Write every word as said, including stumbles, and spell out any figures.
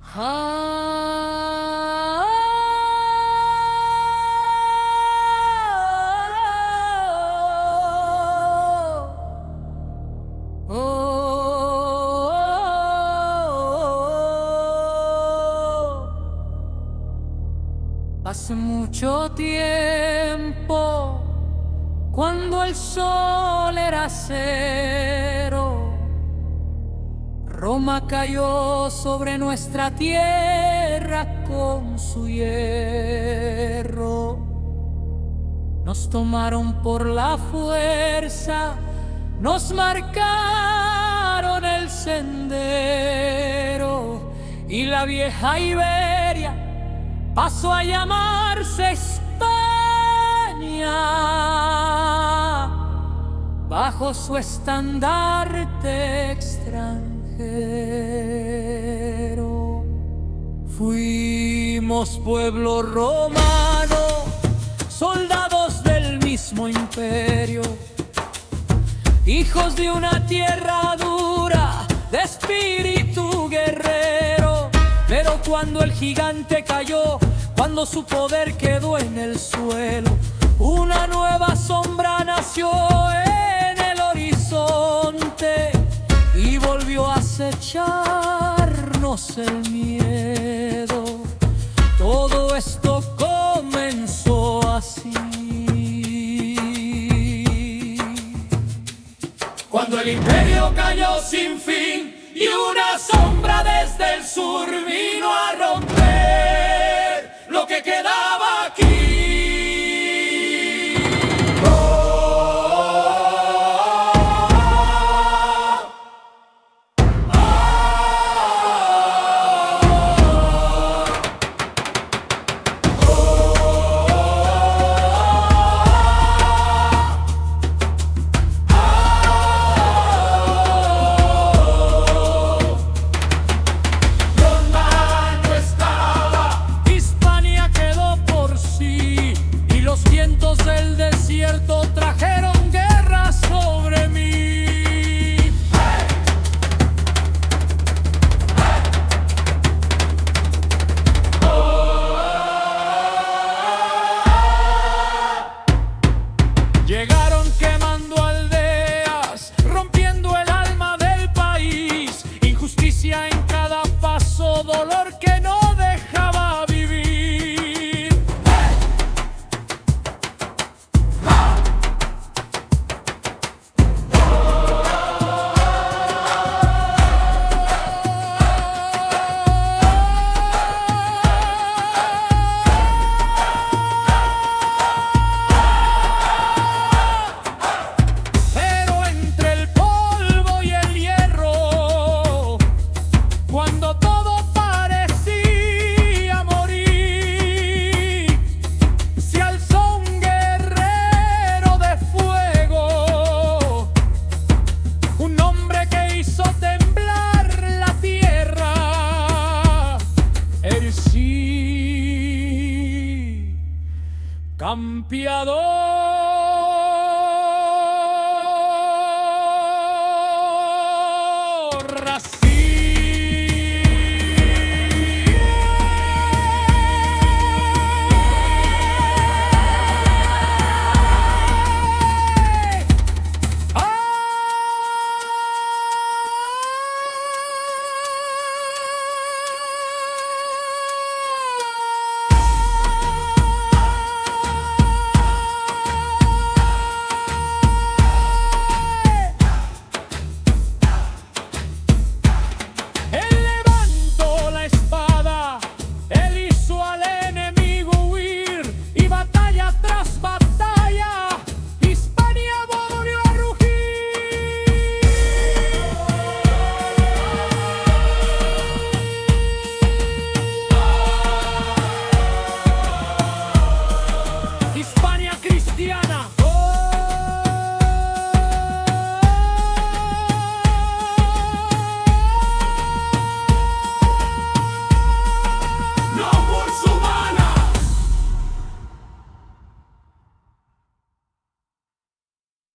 Ah, oh, oh, oh. Hace mucho tiempo, cuando el sol era cero, Roma cayó sobre nuestra tierra con su hierro. Nos tomaron por la fuerza, nos marcaron el sendero, y la vieja Iberia pasó a llamarse España, bajo su estandarte extranjero. Fuimos pueblo romano, soldados del mismo imperio, hijos de una tierra dura, de espíritu guerrero. Pero cuando el gigante cayó, cuando su poder quedó en el suelo, una nueva sombra nació en el horizonte y volvió a acecharnos el miedo. Todo esto comenzó así. Cuando el imperio cayó sin fin y una sombra desde el sur vino a romper lo que quedaba aquí. El desierto trajeron guerra sobre mí. Llegaron quemando aldeas, rompiendo el alma del país, injusticia en cada paso, dolor que no dejaba vivir. Campeador.